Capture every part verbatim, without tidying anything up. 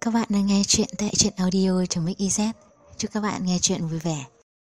các bạn đang nghe chuyện tại truyện audio.mix.iz. Chúc các bạn nghe chuyện vui vẻ.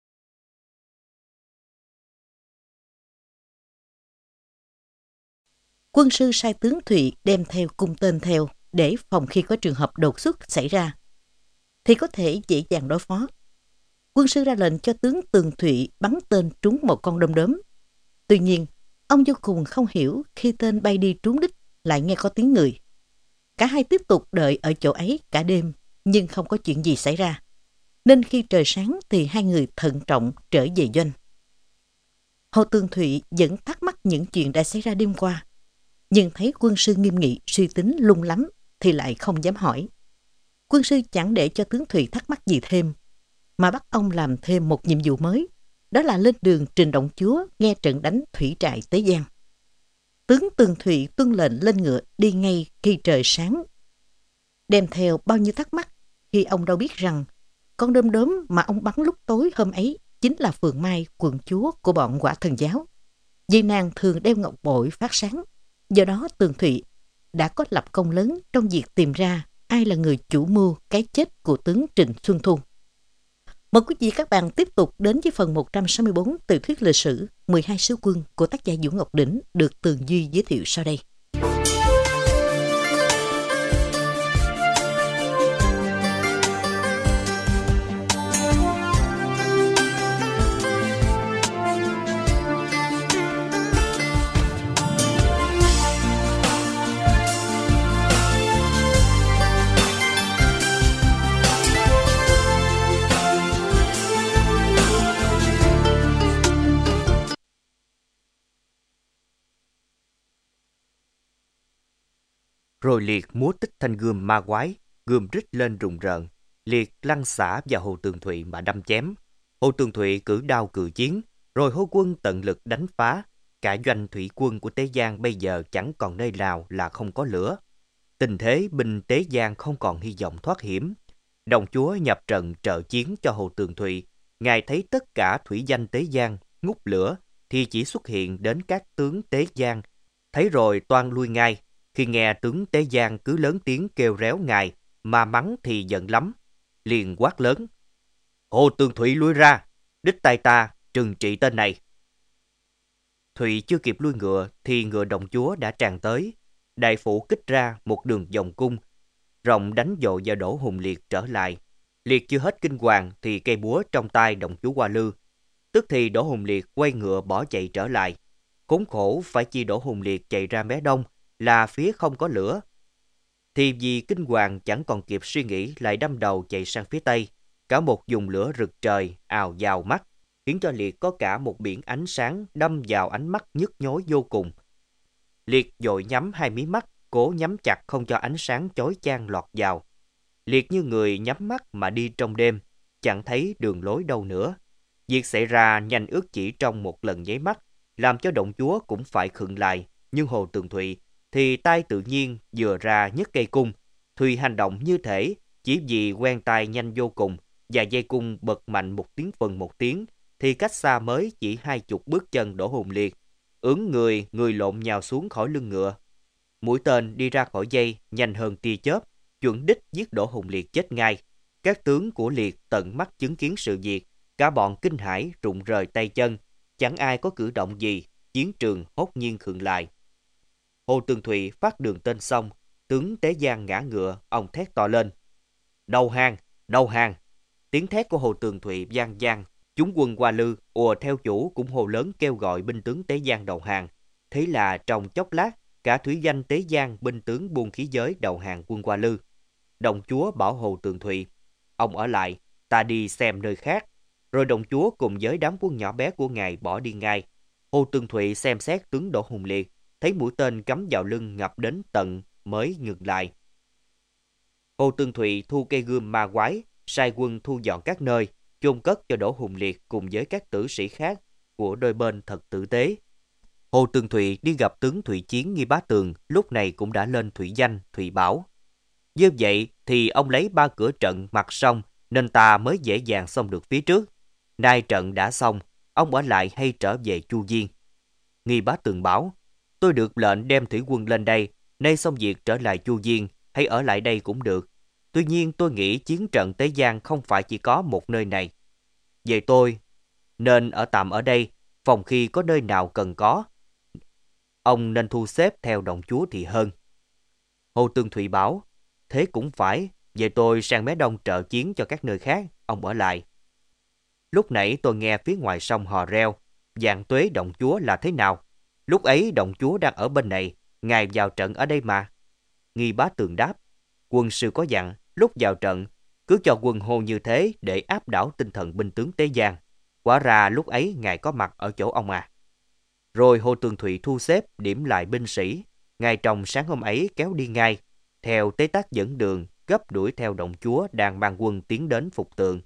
Quân sư sai tướng Thụy đem theo cung tên theo để phòng khi có trường hợp đột xuất xảy ra thì có thể dễ dàng đối phó. Quân sư ra lệnh cho tướng Tường Thụy bắn tên trúng một con đom đóm. Tuy nhiên, ông vô cùng không hiểu khi tên bay đi trúng đích lại nghe có tiếng người. Cả hai tiếp tục đợi ở chỗ ấy cả đêm nhưng không có chuyện gì xảy ra. Nên khi trời sáng thì hai người thận trọng trở về doanh. Hồ Tường Thụy vẫn thắc mắc những chuyện đã xảy ra đêm qua. Nhưng thấy quân sư nghiêm nghị suy tính lung lắm thì lại không dám hỏi. Quân sư chẳng để cho tướng Thụy thắc mắc gì thêm, mà bắt ông làm thêm một nhiệm vụ mới, đó là lên đường trình động chúa nghe trận đánh thủy trại Tế Giang. Tướng Tường Thụy tuân lệnh lên ngựa đi ngay khi trời sáng, đem theo bao nhiêu thắc mắc khi ông đâu biết rằng con đom đóm mà ông bắn lúc tối hôm ấy chính là Phượng Mai, quận chúa của bọn Quả Thần Giáo. Vì nàng thường đeo ngọc bội phát sáng. Do đó Tường Thụy đã có lập công lớn trong việc tìm ra ai là người chủ mưu cái chết của tướng Trịnh Xuân Thu. Mời quý vị các bạn tiếp tục đến với phần một trăm sáu mươi tư tiểu thuyết lịch sử mười hai sứ quân của tác giả Vũ Ngọc Đỉnh được Tường Duy giới thiệu sau đây. Rồi Liệt múa tích thanh gươm ma quái, gươm rít lên rùng rợn. Liệt lăn xả vào Hồ Tường Thụy mà đâm chém. Hồ Tường Thụy cử đao cự chiến, rồi hô quân tận lực đánh phá. Cả doanh thủy quân của Tế Giang bây giờ chẳng còn nơi nào là không có lửa. Tình thế binh Tế Giang không còn hy vọng thoát hiểm. Đồng chúa nhập trận trợ chiến cho Hồ Tường Thụy. Ngài thấy tất cả thủy danh Tế Giang ngút lửa thì chỉ xuất hiện đến các tướng Tế Giang. Thấy rồi toan lui ngay. Khi nghe tướng Tế Giang cứ lớn tiếng kêu réo ngài, mà mắng thì giận lắm. Liền quát lớn: Hồ Tường Thụy lui ra, đích tay ta trừng trị tên này. Thụy chưa kịp lui ngựa thì ngựa đồng chúa đã tràn tới. Đại phủ kích ra một đường vòng cung, rộng đánh dội vào Đỗ Hùng Liệt trở lại. Liệt chưa hết kinh hoàng thì cây búa trong tay đồng chúa Hoa Lư. Tức thì Đỗ Hùng Liệt quay ngựa bỏ chạy trở lại. Khốn khổ phải chi Đỗ Hùng Liệt chạy ra mé đông, là phía không có lửa. Thì vì kinh hoàng chẳng còn kịp suy nghĩ lại đâm đầu chạy sang phía tây. Cả một vùng lửa rực trời ào vào mắt, khiến cho Liệt có cả một biển ánh sáng đâm vào ánh mắt nhức nhối vô cùng. Liệt vội nhắm hai mí mắt, cố nhắm chặt không cho ánh sáng chói chang lọt vào. Liệt như người nhắm mắt mà đi trong đêm, chẳng thấy đường lối đâu nữa. Việc xảy ra nhanh ước chỉ trong một lần nháy mắt, làm cho động chúa cũng phải khựng lại. Nhưng Hồ Tường Thụy thì tay tự nhiên vừa ra nhấc cây cung. Thùy hành động như thể chỉ vì quen tay nhanh vô cùng, và dây cung bật mạnh một tiếng phần một tiếng thì cách xa mới chỉ hai chục bước chân Đỗ Hùng Liệt. Ưỡn người, người lộn nhào xuống khỏi lưng ngựa. Mũi tên đi ra khỏi dây nhanh hơn tia chớp, chuẩn đích giết Đỗ Hùng Liệt chết ngay. Các tướng của Liệt tận mắt chứng kiến sự việc, cả bọn kinh hãi rụng rời tay chân, chẳng ai có cử động gì, chiến trường hốt nhiên khựng lại. Hồ Tường Thụy phát đường tên xong, tướng Tế Giang ngã ngựa, ông thét to lên: Đầu hàng, đầu hàng! Tiếng thét của Hồ Tường Thụy vang vang, chúng quân Hoa Lư ùa theo chủ cũng hô lớn kêu gọi binh tướng Tế Giang đầu hàng. Thế là trong chốc lát, cả thủy danh Tế Giang binh tướng buôn khí giới đầu hàng quân Hoa Lư. Đồng chúa bảo Hồ Tường Thụy: Ông ở lại, ta đi xem nơi khác. Rồi đồng chúa cùng với đám quân nhỏ bé của ngài bỏ đi ngay. Hồ Tường Thụy xem xét tướng Đỗ Hùng Liệt, thấy mũi tên cắm vào lưng ngập đến tận mới ngừng lại. Hồ Tường Thụy thu cây gươm ma quái, sai quân thu dọn các nơi, chôn cất cho Đỗ Hùng Liệt cùng với các tử sĩ khác của đôi bên thật tử tế. Hồ Tường Thụy đi gặp tướng Thụy Chiến Nghi Bá Tường, lúc này cũng đã lên thủy danh Thụy Bảo. Như vậy thì ông lấy ba cửa trận mặt xong, nên ta mới dễ dàng xong được phía trước. Nay trận đã xong, ông ở lại hay trở về Chu Diên? Nghi Bá Tường bảo: Tôi được lệnh đem thủy quân lên đây, nay xong việc trở lại Chu Diên, hay ở lại đây cũng được. Tuy nhiên tôi nghĩ chiến trận Tế Giang không phải chỉ có một nơi này. Về tôi, nên ở tạm ở đây, phòng khi có nơi nào cần có. Ông nên thu xếp theo đồng chúa thì hơn. Hồ Tường Thụy bảo, thế cũng phải, về tôi sang mé đông trợ chiến cho các nơi khác, ông ở lại. Lúc nãy tôi nghe phía ngoài sông hò reo, Vạn Tuế động chúa là thế nào? Lúc ấy động chúa đang ở bên này, ngài vào trận ở đây mà. Nghi Bá Tường đáp, quân sư có dặn, lúc vào trận, cứ cho quân hô như thế để áp đảo tinh thần binh tướng Tế Giang. Quả ra lúc ấy ngài có mặt ở chỗ ông à. Rồi Hồ Tường Thụy thu xếp điểm lại binh sĩ, ngay trong sáng hôm ấy kéo đi ngay, theo Tế Tác dẫn đường, gấp đuổi theo động chúa đang mang quân tiến đến phục tượng.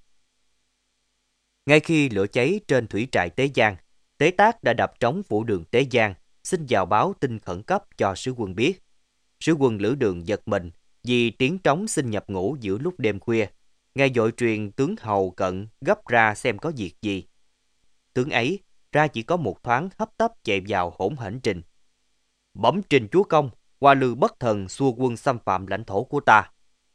Ngay khi lửa cháy trên thủy trại Tế Giang, Tế Tác đã đập trống phủ đường Tế Giang, xin vào báo tin khẩn cấp cho sứ quân biết. Sứ quân Lữ Đường giật mình vì tiếng trống xin nhập ngũ giữa lúc đêm khuya. Ngài vội truyền tướng hầu Cận gấp ra xem có việc gì. Tướng ấy ra chỉ có một thoáng hấp tấp chạy vào hỗn hển trình. Bẩm trình chúa công, Hoa Lư bất thần xua quân xâm phạm lãnh thổ của ta.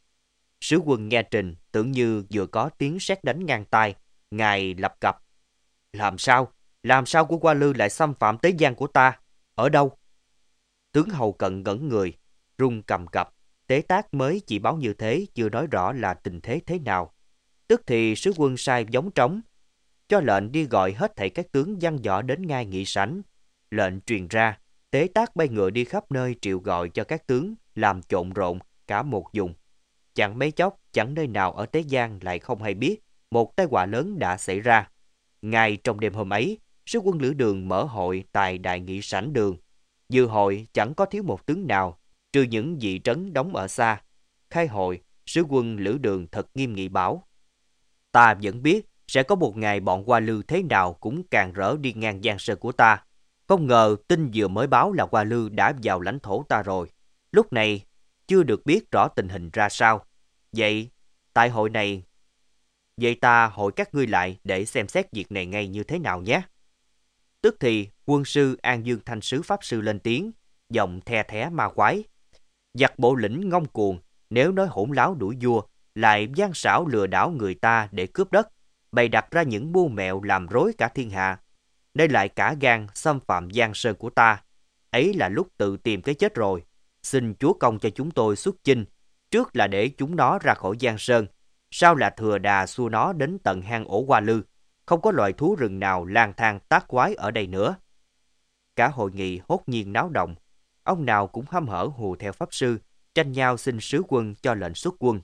Sứ quân nghe trình tưởng như vừa có tiếng sét đánh ngang tai, ngài lập cập. Làm sao? Làm sao của Hoa Lư lại xâm phạm Tế Giang của ta? Ở đâu? Tướng hầu Cận ngẩn người, run cầm cập. Tế Tác mới chỉ báo như thế, chưa nói rõ là tình thế thế nào. Tức thì sứ quân sai gióng trống, cho lệnh đi gọi hết thảy các tướng văn võ đến ngay nghị sảnh. Lệnh truyền ra, Tế Tác bay ngựa đi khắp nơi triệu gọi cho các tướng, làm trộn rộn cả một vùng. Chẳng mấy chốc, chẳng nơi nào ở Tế Giang lại không hay biết một tai họa lớn đã xảy ra. Ngay trong đêm hôm ấy, sứ quân Lữ Đường mở hội tại đại nghị sảnh đường. Dự hội chẳng có thiếu một tướng nào, trừ những vị trấn đóng ở xa. Khai hội, sứ quân Lữ Đường thật nghiêm nghị bảo: Ta vẫn biết sẽ có một ngày bọn Hoa Lư thế nào cũng càng rỡ đi ngang giang sơn của ta. Không ngờ tin vừa mới báo là Hoa Lư đã vào lãnh thổ ta rồi. Lúc này chưa được biết rõ tình hình ra sao. Vậy tại hội này, vậy ta hội các ngươi lại để xem xét việc này ngay như thế nào nhé. Tức thì quân sư An Dương Thanh Sứ Pháp Sư lên tiếng, giọng the thé ma quái. Giặc bộ lĩnh ngông cuồng, nếu nói hỗn láo đuổi vua, lại gian xảo lừa đảo người ta để cướp đất, bày đặt ra những mưu mẹo làm rối cả thiên hạ. Đây lại cả gan xâm phạm giang sơn của ta. Ấy là lúc tự tìm cái chết rồi. Xin chúa công cho chúng tôi xuất chinh, trước là để chúng nó ra khỏi giang sơn, sau là thừa đà xua nó đến tận hang ổ Hoa Lư. Không có loài thú rừng nào lang thang tác quái ở đây nữa. Cả hội nghị hốt nhiên náo động. Ông nào cũng hăm hở hùa theo pháp sư, tranh nhau xin sứ quân cho lệnh xuất quân.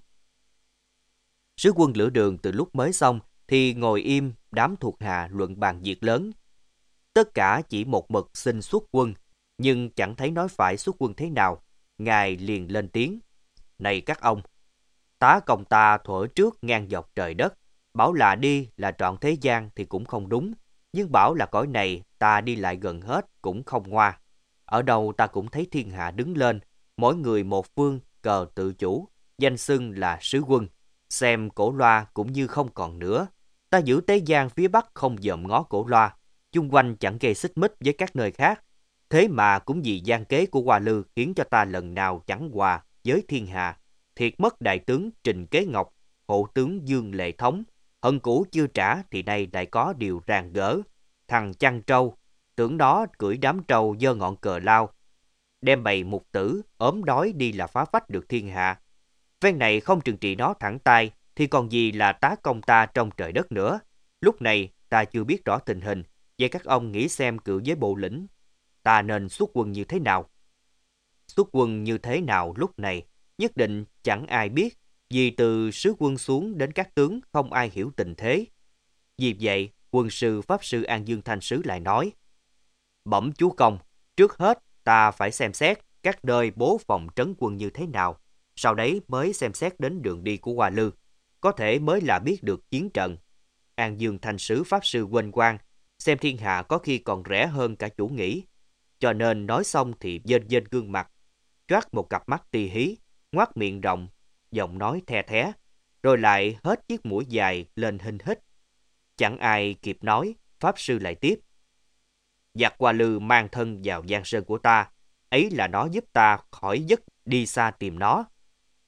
Sứ quân Lữ Đường từ lúc mới xong thì ngồi im, đám thuộc hạ luận bàn việc lớn. Tất cả chỉ một mực xin xuất quân, nhưng chẳng thấy nói phải xuất quân thế nào. Ngài liền lên tiếng: Này các ông, tá công ta thuở trước ngang dọc trời đất, bảo là đi là trọn thế gian thì cũng không đúng, nhưng bảo là cõi này ta đi lại gần hết cũng không ngoa. Ở đâu ta cũng thấy thiên hạ đứng lên, mỗi người một phương, cờ tự chủ, danh xưng là sứ quân. Xem Cổ Loa cũng như không còn nữa. Ta giữ Tế Giang phía bắc không dòm ngó Cổ Loa, chung quanh chẳng gây xích mích với các nơi khác. Thế mà cũng vì gian kế của Hoa Lư khiến cho ta lần nào chẳng hòa với thiên hạ. Thiệt mất đại tướng Trình Kế Ngọc, hộ tướng Dương Lệ Thống. Hận cũ chưa trả thì nay lại có điều ràng gỡ. Thằng chăn trâu, tưởng đó cưỡi đám trâu giơ ngọn cờ lao, đem bầy mục tử ốm đói đi là phá phách được thiên hạ. Ven này không trừng trị nó thẳng tay thì còn gì là tá công ta trong trời đất nữa. Lúc này ta chưa biết rõ tình hình, vậy các ông nghĩ xem cự với bộ lĩnh ta nên xuất quân như thế nào? Xuất quân như thế nào lúc này nhất định chẳng ai biết, vì từ sứ quân xuống đến các tướng không ai hiểu tình thế. Vì vậy quân sư Pháp Sư An Dương Thanh Sứ lại nói: Bẩm chúa công, trước hết ta phải xem xét các nơi bố phòng trấn quân như thế nào, sau đấy mới xem xét đến đường đi của Hoa Lư, có thể mới là biết được chiến trận. An Dương Thanh Sứ Pháp Sư quên quang, xem thiên hạ có khi còn rẻ hơn cả chủ nghĩ, cho nên nói xong thì dên dên gương mặt, choác một cặp mắt tì hí, ngoác miệng rộng, giọng nói the thé, rồi lại hết chiếc mũi dài lên hinh hít. Chẳng ai kịp nói, Pháp Sư lại tiếp: Giặc Hoa Lư mang thân vào giang sơn của ta, ấy là nó giúp ta khỏi dứt đi xa tìm nó.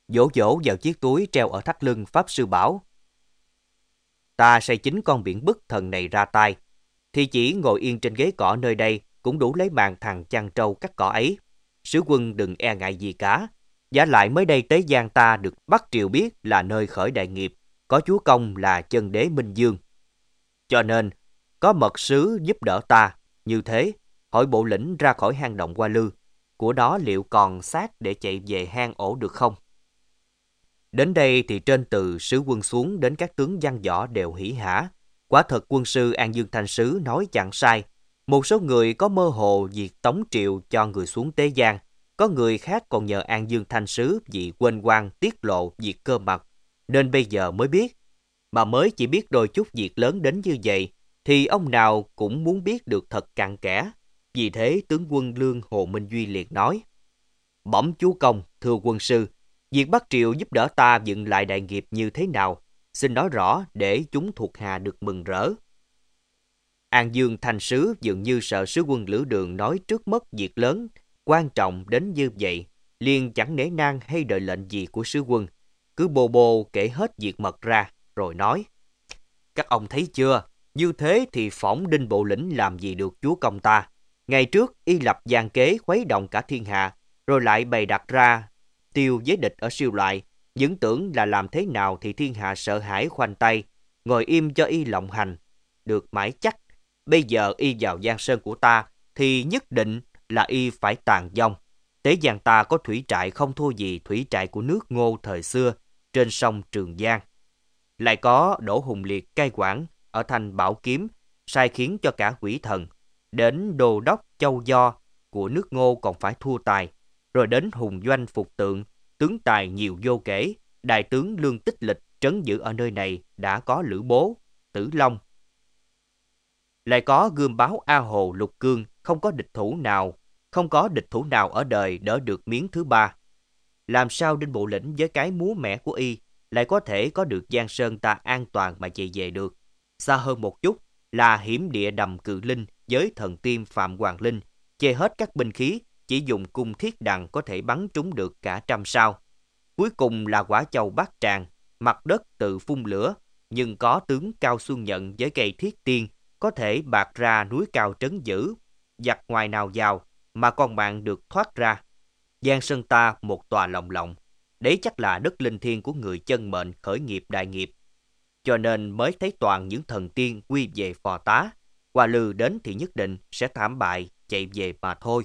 Vỗ vỗ vào chiếc túi treo ở thắt lưng, Pháp Sư bảo: Ta sai chính con biển bức thần này ra tay, thì chỉ ngồi yên trên ghế cỏ nơi đây cũng đủ lấy mạng thằng chăn trâu cắt cỏ ấy. Sứ quân đừng e ngại gì cả. Vả lại mới đây Tế Giang ta được Bắc Triều biết là nơi khởi đại nghiệp, có chúa công là chân đế Minh Dương. Cho nên, có mật sứ giúp đỡ ta, như thế, hỏi bộ lĩnh ra khỏi hang động Hoa Lư, của đó liệu còn xác để chạy về hang ổ được không? Đến đây thì trên từ sứ quân xuống đến các tướng văn võ đều hỉ hả. Quả thật quân sư An Dương Thanh Sứ nói chẳng sai. Một số người có mơ hồ việc Tống Triệu cho người xuống Tế Giang, có người khác còn nhờ An Dương Thanh Sứ vì quên quan tiết lộ việc cơ mật, nên bây giờ mới biết. Mà mới chỉ biết đôi chút việc lớn đến như vậy, thì ông nào cũng muốn biết được thật cặn kẽ. Vì thế tướng quân Lương Hồ Minh Duy liền nói: Bẩm chúa công, thưa quân sư, việc Bắc Triều giúp đỡ ta dựng lại đại nghiệp như thế nào? Xin nói rõ để chúng thuộc hạ được mừng rỡ. An Dương Thanh Sứ dường như sợ sứ quân Lữ Đường nói trước mất việc lớn, quan trọng đến như vậy, liền chẳng nể nang hay đợi lệnh gì của sứ quân. Cứ bô bô kể hết việc mật ra, rồi nói: Các ông thấy chưa, như thế thì phỏng Đinh Bộ Lĩnh làm gì được chúa công ta. Ngày trước y lập gian kế khuấy động cả thiên hạ, rồi lại bày đặt ra tiêu với địch ở Siêu Loại, những tưởng là làm thế nào thì thiên hạ sợ hãi khoanh tay, ngồi im cho y lộng hành, được mãi chắc. Bây giờ y vào Giang Sơn của ta, thì nhất định là y phải tàn vong. Tế Giang ta có thủy trại không thua gì thủy trại của nước Ngô thời xưa, trên sông Trường Giang. Lại có Đỗ Hùng Liệt cai quản ở thành Bảo Kiếm, sai khiến cho cả quỷ thần. Đến Đô Đốc Châu Do của nước Ngô còn phải thua tài. Rồi đến Hùng Doanh Phục Tượng, tướng tài nhiều vô kể. Đại tướng Lương Tích Lịch trấn giữ ở nơi này đã có Lữ Bố, Tử Long. Lại có gươm báo A Hồ Lục Cương, không có địch thủ nào, không có địch thủ nào ở đời đỡ được miếng thứ ba. Làm sao Đinh Bộ Lĩnh với cái múa mẻ của y lại có thể có được Giang Sơn ta an toàn mà chạy về được? Xa hơn một chút là hiểm địa đầm Cự Linh với thần tiên Phạm Hoàng Linh, chê hết các binh khí, chỉ dùng cung thiết đằng có thể bắn trúng được cả trăm sao. Cuối cùng là Quả Châu Bát Tràng, mặt đất tự phun lửa, nhưng có tướng Cao Xuân Nhận với cây thiết tiên có thể bạt ra núi cao trấn giữ, giặc ngoài nào vào mà con bạn được thoát ra. Giang Sơn ta một tòa lồng lộng, đấy chắc là đất linh thiêng của người chân mệnh khởi nghiệp đại nghiệp. Cho nên mới thấy toàn những thần tiên quy về phò tá, Hoa Lư đến thì nhất định sẽ thảm bại, chạy về mà thôi.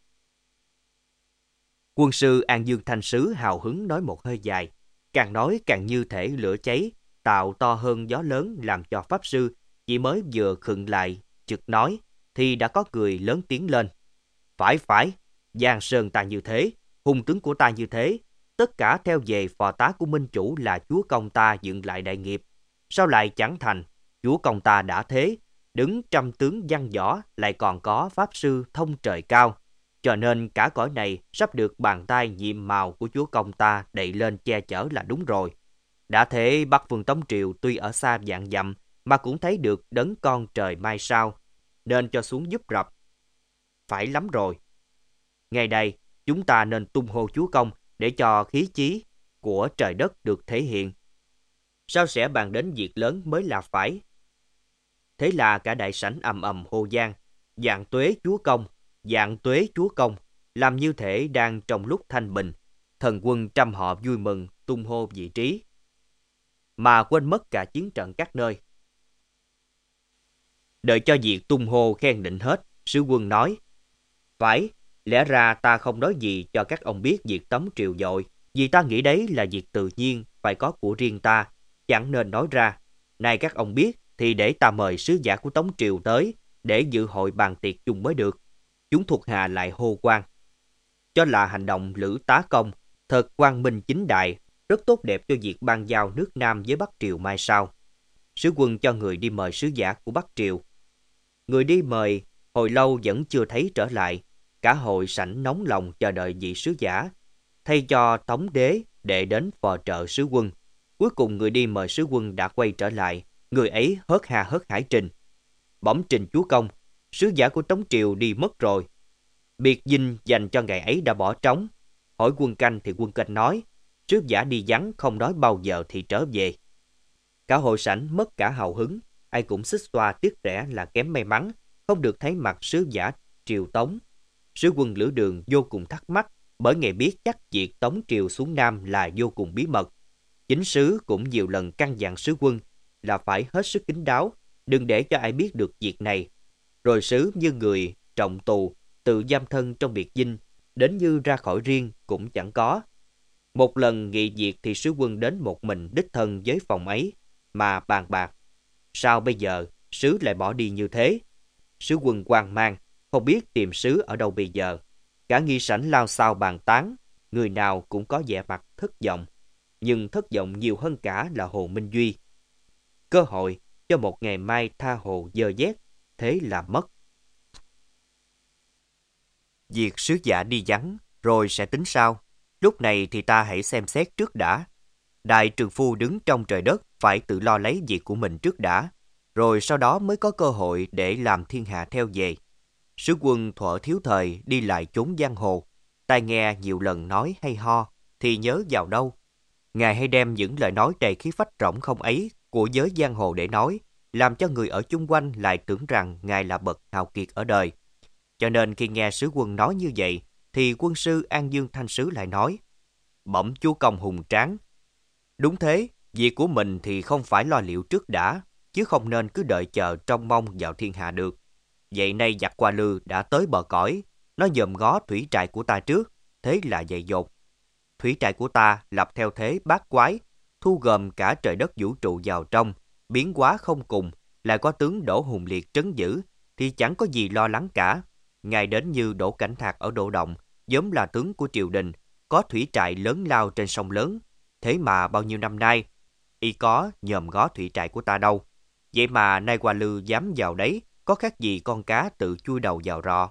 Quân sư An Dương Thanh Sứ hào hứng nói một hơi dài, càng nói càng như thể lửa cháy, tạo to hơn gió lớn, làm cho pháp sư chỉ mới vừa khựng lại, chực nói, thì đã có người lớn tiếng lên. Phải phải, Giang Sơn ta như thế, hùng tướng của ta như thế, tất cả theo về phò tá của minh chủ là chúa công ta dựng lại đại nghiệp. Sao lại chẳng thành, chúa công ta đã thế, đứng trăm tướng văn võ lại còn có pháp sư thông trời cao. Cho nên cả cõi này sắp được bàn tay nhiệm màu của chúa công ta đậy lên che chở là đúng rồi. Đã thế Bắc Vương Tống Triều tuy ở xa vạn dặm mà cũng thấy được đấng con trời mai sao, nên cho xuống giúp rập. Phải lắm rồi. Ngày đây chúng ta nên tung hô chúa công để cho khí chí của trời đất được thể hiện. Sao sẽ bàn đến việc lớn mới là phải. Thế là cả đại sảnh ầm ầm hô vang, vạn tuế chúa công, vạn tuế chúa công, làm như thể đang trong lúc thanh bình. Thần quân trăm họ vui mừng tung hô vị trí, mà quên mất cả chiến trận các nơi. Đợi cho việc tung hô khen định hết, sứ quân nói, phải, lẽ ra ta không nói gì cho các ông biết việc Tống Triều dội, vì ta nghĩ đấy là việc tự nhiên, phải có của riêng ta, chẳng nên nói ra. Nay các ông biết, thì để ta mời sứ giả của Tống Triều tới, để dự hội bàn tiệc chung mới được. Chúng thuộc hạ lại hô quan. Cho là hành động Lữ Tá Công, thật quang minh chính đại, rất tốt đẹp cho việc ban giao nước Nam với Bắc Triều mai sau. Sứ quân cho người đi mời sứ giả của Bắc Triều. Người đi mời, hồi lâu vẫn chưa thấy trở lại. Cả hội sảnh nóng lòng chờ đợi vị sứ giả, thay cho Tống đế để đến phò trợ sứ quân. Cuối cùng người đi mời sứ quân đã quay trở lại, người ấy hớt ha hớt hải trình. Bẩm trình chúa công, sứ giả của Tống Triều đi mất rồi. Biệt dinh dành cho ngày ấy đã bỏ trống. Hỏi quân canh thì quân canh nói, Sứ giả đi vắng không nói bao giờ thì trở về. Cả hội sảnh mất cả hào hứng, ai cũng xích xoa tiếc rẻ là kém may mắn, không được thấy mặt sứ giả triều Tống. Sứ quân Lữ Đường vô cùng thắc mắc, bởi ngày biết chắc việc Tống triều xuống Nam là vô cùng bí mật. Chính sứ cũng nhiều lần căn dặn sứ quân là phải hết sức kín đáo, đừng để cho ai biết được việc này. Rồi sứ như người trọng tù, tự giam thân trong biệt dinh, đến như ra khỏi riêng cũng chẳng có. Một lần nghị việc thì sứ quân đến một mình đích thân với phòng ấy, mà bàn bạc. Sao bây giờ sứ lại bỏ đi như thế? Sứ quân hoang mang, không biết tìm sứ ở đâu bây giờ. Cả nghi sảnh lao xao bàn tán, người nào cũng có vẻ mặt thất vọng. Nhưng thất vọng nhiều hơn cả là Hồ Minh Duy. Cơ hội cho một ngày mai tha hồ dơ dét, thế là mất. Việc sứ giả đi vắng, rồi sẽ tính sao? Lúc này thì ta hãy xem xét trước đã. Đại trượng phu đứng trong trời đất phải tự lo lấy việc của mình trước đã, rồi sau đó mới có cơ hội để làm thiên hạ theo về. Sứ quân thuở thiếu thời đi lại chốn giang hồ, tai nghe nhiều lần nói hay ho, thì nhớ vào đâu. Ngài hay đem những lời nói đầy khí phách rỗng không ấy của giới giang hồ để nói, làm cho người ở chung quanh lại tưởng rằng Ngài là bậc hào kiệt ở đời. Cho nên khi nghe sứ quân nói như vậy, thì quân sư An Dương Thanh Sứ lại nói, bẩm chúa công hùng tráng. Đúng thế, việc của mình thì không phải lo liệu trước đã, chứ không nên cứ đợi chờ trông mong vào thiên hạ được. Vậy nay giặc Hoa Lư đã tới bờ cõi, nó dòm ngó thủy trại của ta trước, thế là dại dột. Thủy trại của ta lập theo thế bát quái, thu gồm cả trời đất vũ trụ vào trong, biến hóa không cùng, lại có tướng Đỗ Hùng Liệt trấn giữ, thì chẳng có gì lo lắng cả. Ngài đến như Đỗ Cảnh Thạc ở Đô Động, vốn là tướng của triều đình, có thủy trại lớn lao trên sông lớn. Thế mà bao nhiêu năm nay, y có nhòm ngó thủy trại của ta đâu. Vậy mà nay Hoa Lư dám vào đấy, có khác gì con cá tự chui đầu vào rọ.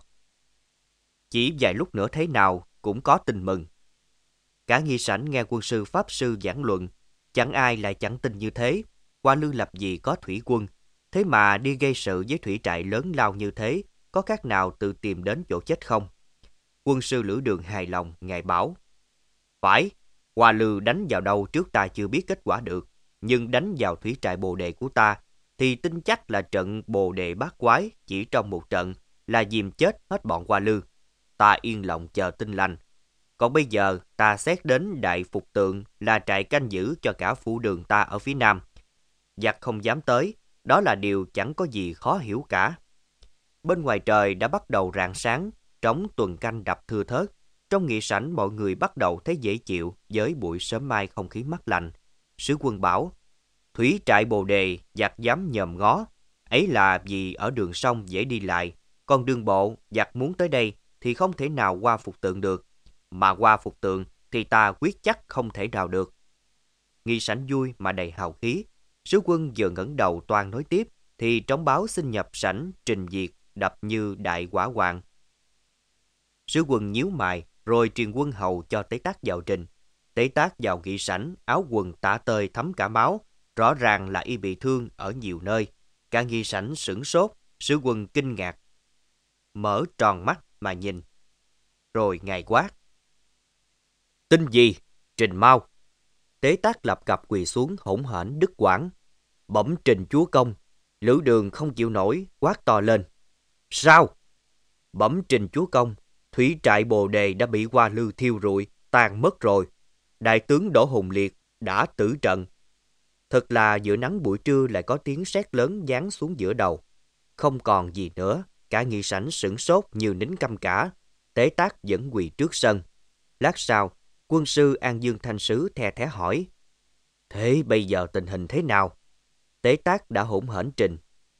Chỉ vài lúc nữa thế nào cũng có tin mừng. Cả nghi sảnh nghe quân sư pháp sư giảng luận, chẳng ai lại chẳng tin như thế. Hoa Lư lập gì có thủy quân, thế mà đi gây sự với thủy trại lớn lao như thế, có khác nào tự tìm đến chỗ chết không? Quân sư Lữ Đường hài lòng, ngài bảo, phải, Hoa Lư đánh vào đâu trước ta chưa biết kết quả được, nhưng đánh vào thủy trại Bồ Đề của ta, thì tin chắc là trận Bồ Đề bát quái chỉ trong một trận là dìm chết hết bọn Hoa Lư. Ta yên lòng chờ tin lành. Còn bây giờ ta xét đến Đại Phục Tượng là trại canh giữ cho cả phủ đường ta ở phía nam. Giặc không dám tới, đó là điều chẳng có gì khó hiểu cả. Bên ngoài trời đã bắt đầu rạng sáng, trống tuần canh đập thưa thớt. Trong nghị sảnh mọi người bắt đầu thấy dễ chịu với buổi sớm mai không khí mát lành. Sứ quân bảo, thủy trại Bồ Đề giặc dám nhòm ngó, ấy là vì ở đường sông dễ đi lại, còn đường bộ giặc muốn tới đây thì không thể nào qua Phục Tượng được, mà qua Phục Tượng thì ta quyết chắc không thể nào được. Nghị sảnh vui mà đầy hào khí. Sứ quân vừa ngẩng đầu toan nói tiếp thì trống báo xin nhập sảnh trình việc đập như đại quả hoàng. Sứ quân nhíu mày rồi truyền quân hầu cho Tế Tác vào trình. Tế Tác vào nghị sảnh, áo quần tả tơi thấm cả máu, rõ ràng là y bị thương ở nhiều nơi. Cả nghị sảnh sửng sốt, sứ quân kinh ngạc, mở tròn mắt mà nhìn. Rồi ngài quát, tin gì? Trình mau. Tế Tác lập cập quỳ xuống hỗn hển đứt quãng. Bẩm trình chúa công. Lữ Đường không chịu nổi, quát to lên. Sao? Bẩm trình chúa công, thủy trại Bồ Đề đã bị Hoa Lư thiêu rụi, tan mất rồi. Đại tướng Đỗ Hùng Liệt đã tử trận. Thật là giữa nắng buổi trưa lại có tiếng sét lớn giáng xuống giữa đầu. Không còn gì nữa, cả nghị sảnh sửng sốt như nín câm cả. Tế Tác vẫn quỳ trước sân. Lát sau, quân sư An Dương Thanh Sứ the thé hỏi, thế bây giờ tình hình thế nào? Tế Tác đã hỗn hển trình.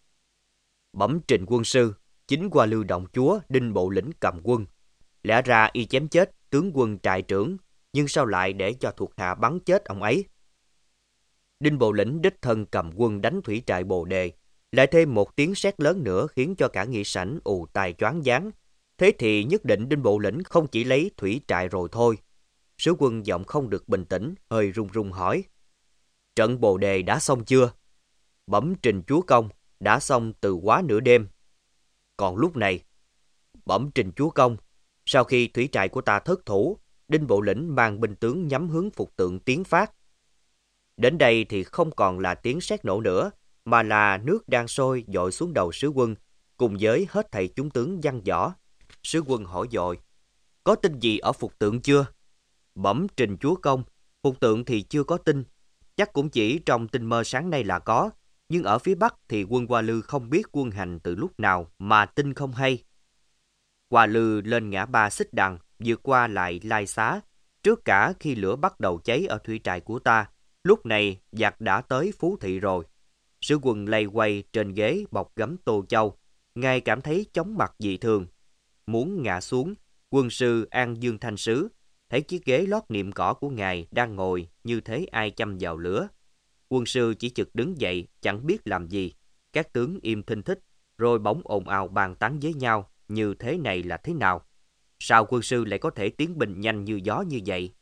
Bẩm trình quân sư, chính Hoa Lư động chúa Đinh Bộ Lĩnh cầm quân. Lẽ ra y chém chết tướng quân trại trưởng, nhưng sao lại để cho thuộc hạ bắn chết ông ấy? Đinh Bộ Lĩnh đích thân cầm quân đánh thủy trại Bồ Đề, lại thêm một tiếng sét lớn nữa khiến cho cả nghị sảnh ù tai choáng váng. Thế thì nhất định Đinh Bộ Lĩnh không chỉ lấy thủy trại rồi thôi. Sứ quân giọng không được bình tĩnh, hơi run run hỏi, trận Bồ Đề đã xong chưa? Bẩm trình chúa công, đã xong từ quá nửa đêm. Còn lúc này, bẩm trình chúa công, sau khi thủy trại của ta thất thủ, Đinh Bộ Lĩnh mang binh tướng nhắm hướng Phục Tượng tiến phát. Đến đây thì không còn là tiếng sét nổ nữa, mà là nước đang sôi dội xuống đầu sứ quân, cùng với hết thảy chúng tướng văn võ. Sứ quân hỏi dội: có tin gì ở Phục Tượng chưa? Bẩm trình chúa công, Phục Tượng thì chưa có tin, chắc cũng chỉ trong tinh mơ sáng nay là có, nhưng ở phía Bắc thì quân Hoa Lư không biết quân hành từ lúc nào mà tin không hay. Hoa Lư lên ngã ba Xích Đằng, vượt qua lại Lai Xá, trước cả khi lửa bắt đầu cháy ở thủy trại của ta. Lúc này giặc đã tới Phú Thị rồi. Sứ quân lay quay trên ghế bọc gấm tô châu, ngài cảm thấy chóng mặt dị thường, muốn ngã xuống. Quân sư An Dương Thanh Sứ thấy chiếc ghế lót niệm cỏ của ngài đang ngồi như thế ai châm vào lửa. Quân sư chỉ chực đứng dậy, chẳng biết làm gì. Các tướng im thinh thích, rồi bỗng ồn ào bàn tán với nhau, như thế này là thế nào? Sao quân sư lại có thể tiến binh nhanh như gió như vậy?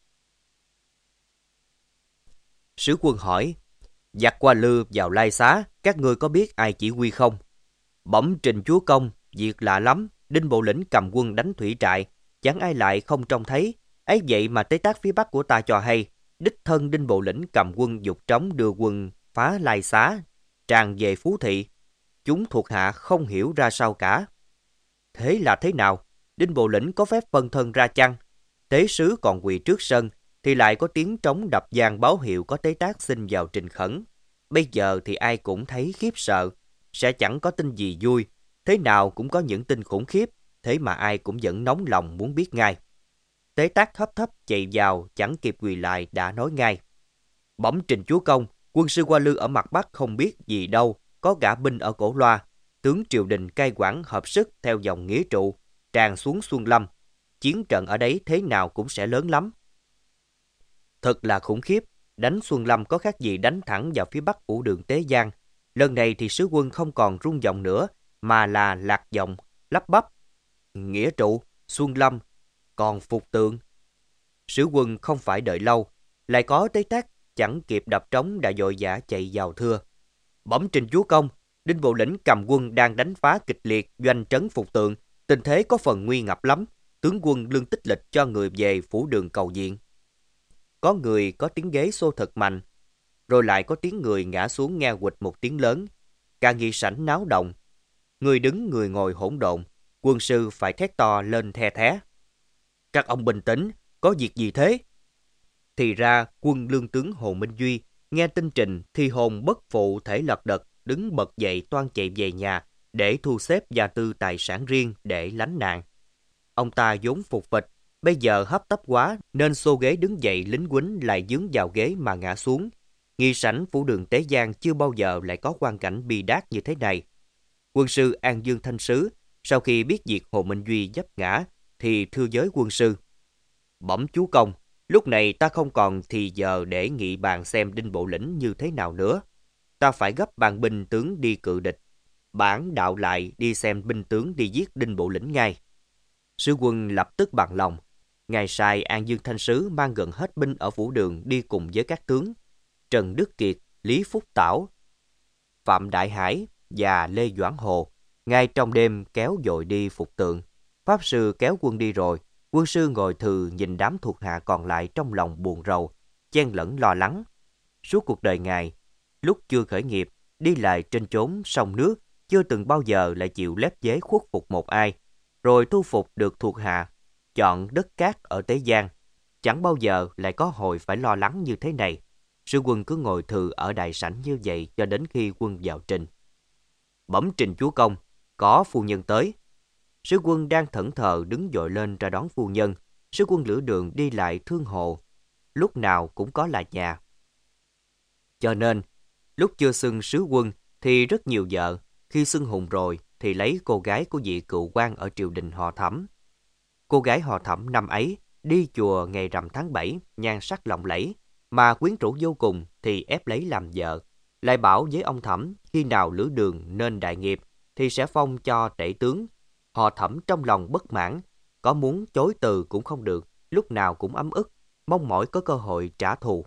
Sứ quân hỏi: giặc Hoa Lư vào Lai Xá, các ngươi có biết ai chỉ huy không? Bẩm trình chúa công, việc lạ lắm. Đinh Bộ Lĩnh cầm quân đánh thủy trại, chẳng ai lại không trông thấy. Ấy vậy mà Tế Tác phía Bắc của ta cho hay, đích thân Đinh Bộ Lĩnh cầm quân dục trống đưa quân phá Lai Xá, tràn về Phú Thị. Chúng thuộc hạ không hiểu ra sao cả. Thế là thế nào? Đinh Bộ Lĩnh có phép phân thân ra chăng? Tế sứ còn quỳ trước sân, thì lại có tiếng trống đập vang báo hiệu có Tế Tác xin vào trình khẩn. Bây giờ thì ai cũng thấy khiếp sợ, sẽ chẳng có tin gì vui, thế nào cũng có những tin khủng khiếp, thế mà ai cũng vẫn nóng lòng muốn biết ngay. Tế Tác hấp thấp chạy vào, chẳng kịp quỳ lại đã nói ngay: bẩm trình chúa công, quân sư Hoa Lư ở mặt Bắc không biết gì đâu, có gã binh ở Cổ Loa, tướng triều đình cai quản hợp sức theo dòng nghĩa trụ, tràn xuống Xuân Lâm. Chiến trận ở đấy thế nào cũng sẽ lớn lắm. Thật là khủng khiếp, đánh Xuân Lâm có khác gì đánh thẳng vào phía Bắc phủ đường Tế Giang. Lần này thì sứ quân không còn rung giọng nữa, mà là lạc giọng, lắp bắp: nghĩa trụ, Xuân Lâm, còn Phục Tượng. Sứ quân không phải đợi lâu, lại có Tế Tác chẳng kịp đập trống đã vội vã chạy vào thưa: bẩm trình chúa công, Đinh Bộ Lĩnh cầm quân đang đánh phá kịch liệt doanh trấn Phục Tượng, tình thế có phần nguy ngập lắm. Tướng quân Lương Tích Lịch cho người về phủ đường cầu viện. Có người có tiếng ghế xô thật mạnh, rồi lại có tiếng người ngã xuống nghe quịch một tiếng lớn. Cả nghị sảnh náo động, người đứng người ngồi hỗn độn. Quân sư phải thét to lên the thé: các ông bình tĩnh, có việc gì thế? Thì ra quân lương tướng Hồ Minh Duy nghe tin trình thì hồn bất phụ thể lật đật, đứng bật dậy toan chạy về nhà để thu xếp gia tư tài sản riêng để lánh nạn. Ông ta vốn phục vịch, bây giờ hấp tấp quá nên xô ghế đứng dậy, lính quýnh lại dướng vào ghế mà ngã xuống. Nghi sảnh phủ đường Tế Giang chưa bao giờ lại có quang cảnh bi đát như thế này. Quân sư An Dương Thanh Sứ sau khi biết việc Hồ Minh Duy vấp ngã thì thưa với quân sư: bẩm chúa công, lúc này ta không còn thì giờ để nghị bàn xem Đinh Bộ Lĩnh như thế nào nữa. Ta phải gấp ban binh tướng đi cự địch, bản đạo lại đi xem binh tướng đi giết Đinh Bộ Lĩnh ngay. Sứ quân lập tức bằng lòng. Ngài sai An Dương Thanh Sứ mang gần hết binh ở phủ đường đi cùng với các tướng Trần Đức Kiệt, Lý Phúc Tảo, Phạm Đại Hải và Lê Doãn Hồ. Ngay trong đêm kéo dội đi Phục Tượng. Pháp sư kéo quân đi rồi, quân sư ngồi thừ nhìn đám thuộc hạ còn lại trong lòng buồn rầu, chen lẫn lo lắng. Suốt cuộc đời ngài, lúc chưa khởi nghiệp, đi lại trên chốn sông nước, chưa từng bao giờ lại chịu lép vế khuất phục một ai, rồi thu phục được thuộc hạ, chọn đất cát ở Tế Giang. Chẳng bao giờ lại có hồi phải lo lắng như thế này. Sư quân cứ ngồi thừ ở đại sảnh như vậy cho đến khi quân vào trình. Bẩm trình chúa công, có phu nhân tới. Sứ quân đang thẫn thờ đứng dội lên ra đón phu nhân. Sứ quân Lữ Đường đi lại thương hồ, lúc nào cũng có là nhà. Cho nên, lúc chưa xưng sứ quân thì rất nhiều vợ, khi xưng hùng rồi thì lấy cô gái của vị cựu quan ở triều đình họ Thẩm. Cô gái họ Thẩm năm ấy đi chùa ngày rằm tháng bảy, nhan sắc lộng lẫy, mà quyến rũ vô cùng thì ép lấy làm vợ. Lại bảo với ông Thẩm khi nào Lữ Đường nên đại nghiệp thì sẽ phong cho tể tướng. Họ Thẩm trong lòng bất mãn, có muốn chối từ cũng không được, lúc nào cũng ấm ức, mong mỏi có cơ hội trả thù.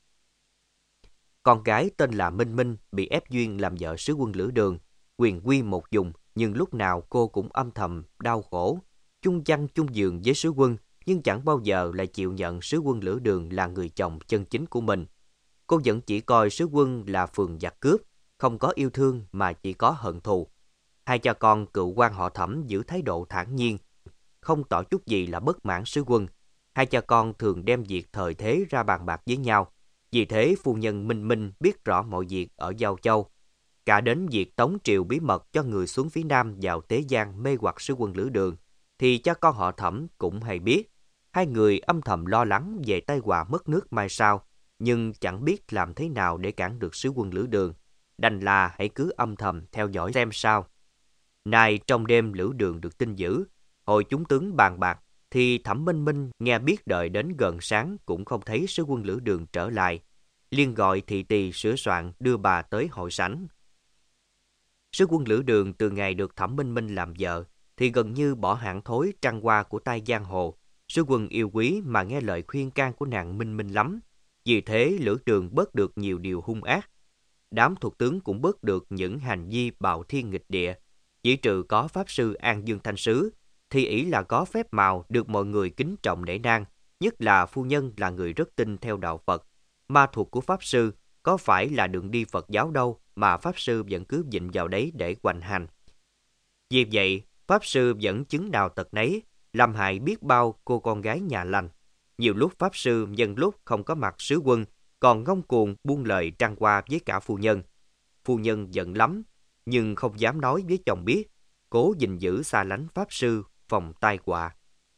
Con gái tên là Minh Minh bị ép duyên làm vợ sứ quân Lữ Đường, quyền quy một vùng, nhưng lúc nào cô cũng âm thầm đau khổ, chung chăn chung giường với sứ quân, nhưng chẳng bao giờ lại chịu nhận sứ quân Lữ Đường là người chồng chân chính của mình. Cô vẫn chỉ coi sứ quân là phường giặc cướp, không có yêu thương mà chỉ có hận thù. Hai cha con cựu quan họ Thẩm giữ thái độ thản nhiên, không tỏ chút gì là bất mãn sứ quân. Hai cha con thường đem việc thời thế ra bàn bạc với nhau. Vì thế phu nhân Minh Minh biết rõ mọi việc ở Giao Châu. Cả đến việc tống triều bí mật cho người xuống phía Nam vào Tế Giang mê hoặc sứ quân Lữ Đường, thì cha con họ Thẩm cũng hay biết. Hai người âm thầm lo lắng về tai họa mất nước mai sau, nhưng chẳng biết làm thế nào để cản được sứ quân Lữ Đường. Đành là hãy cứ âm thầm theo dõi xem sao. Nay trong đêm Lữ Đường được tin dữ, hồi chúng tướng bàn bạc, thì Thẩm Minh Minh nghe biết đợi đến gần sáng cũng không thấy sứ quân Lữ Đường trở lại. Liên gọi thị tỳ sửa soạn đưa bà tới hội sảnh. Sứ quân Lữ Đường từ ngày được Thẩm Minh Minh làm vợ, thì gần như bỏ hẳn thối trăng hoa của tai giang hồ. Sứ quân yêu quý mà nghe lời khuyên can của nàng Minh Minh lắm. Vì thế Lữ Đường bớt được nhiều điều hung ác. Đám thuộc tướng cũng bớt được những hành vi bạo thiên nghịch địa. Chỉ trừ có Pháp Sư An Dương Thanh Sứ, thì ỷ là có phép màu được mọi người kính trọng nể nang, nhất là phu nhân là người rất tin theo đạo Phật. Ma thuật của Pháp Sư có phải là đường đi Phật giáo đâu mà Pháp Sư vẫn cứ vịnh vào đấy để hoành hành. Vì vậy, Pháp Sư vẫn chứng nào tật nấy, làm hại biết bao cô con gái nhà lành. Nhiều lúc Pháp Sư nhân lúc không có mặt sứ quân, còn ngông cuồng buông lời trăng hoa với cả phu nhân. Phu nhân giận lắm, nhưng không dám nói với chồng biết, cố gìn giữ xa lánh Pháp Sư phòng tai họa.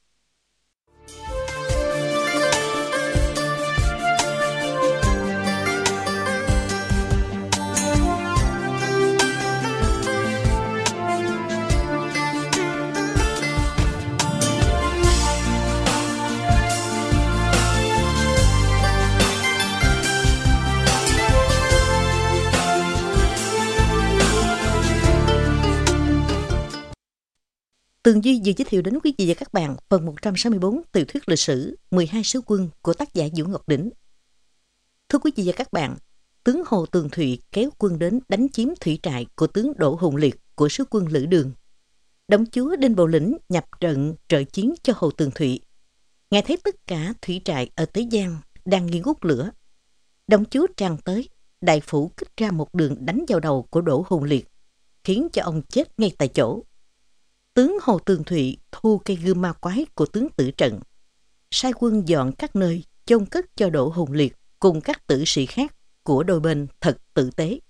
Tường Duy vừa giới thiệu đến quý vị và các bạn phần một trăm sáu mươi tư tiểu thuyết lịch sử mười hai sứ quân của tác giả Vũ Ngọc Đỉnh. Thưa quý vị và các bạn, tướng Hồ Tường Thụy kéo quân đến đánh chiếm thủy trại của tướng Đỗ Hùng Liệt của sứ quân Lữ Đường. Đổng chúa Đinh Bộ Lĩnh nhập trận trợ chiến cho Hồ Tường Thụy. Ngài thấy tất cả thủy trại ở Tế Giang đang nghi ngút lửa. Đổng chúa tràn tới, đại phủ kích ra một đường đánh vào đầu của Đỗ Hùng Liệt, khiến cho ông chết ngay tại chỗ. Tướng Hồ Tường Thụy thu cây gươm ma quái của tướng Tử Trận, sai quân dọn các nơi chôn cất cho Đỗ Hùng Liệt cùng các tử sĩ khác của đôi bên thật tử tế.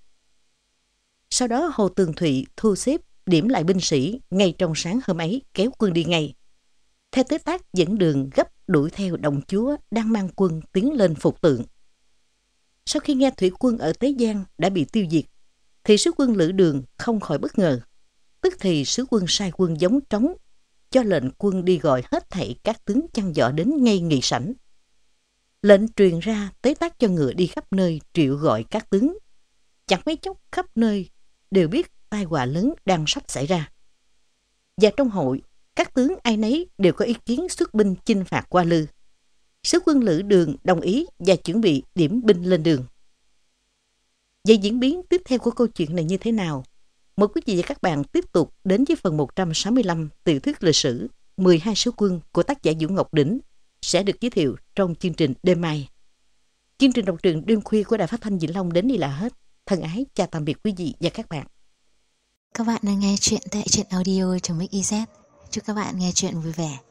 Sau đó Hồ Tường Thụy thu xếp điểm lại binh sĩ ngay trong sáng hôm ấy, kéo quân đi ngay. Theo Tế Tác dẫn đường gấp đuổi theo Đổng chúa đang mang quân tiến lên phục tượng. Sau khi nghe thủy quân ở Tế Giang đã bị tiêu diệt, thì sứ quân Lữ Đường không khỏi bất ngờ. Tức thì sứ quân sai quân giống trống, cho lệnh quân đi gọi hết thảy các tướng chăn võ đến ngay nghị sảnh. Lệnh truyền ra, Tế Tác cho ngựa đi khắp nơi triệu gọi các tướng. Chẳng mấy chốc khắp nơi đều biết tai họa lớn đang sắp xảy ra. Và trong hội, các tướng ai nấy đều có ý kiến xuất binh chinh phạt Hoa Lư. Sứ quân Lữ Đường đồng ý và chuẩn bị điểm binh lên đường. Vậy diễn biến tiếp theo của câu chuyện này như thế nào? Mời quý vị và các bạn tiếp tục đến với phần một trăm sáu mươi lăm tiểu thuyết lịch sử mười hai sứ quân của tác giả Vũ Ngọc Đỉnh sẽ được giới thiệu trong chương trình đêm mai. Chương trình đọc truyện đêm khuya của Đài Phát thanh Vĩnh Long đến đây là hết. Thân ái chào tạm biệt quý vị và các bạn. Các bạn đang nghe chuyện tại truyện audio chấm ích i zét. Chúc các bạn nghe chuyện vui vẻ.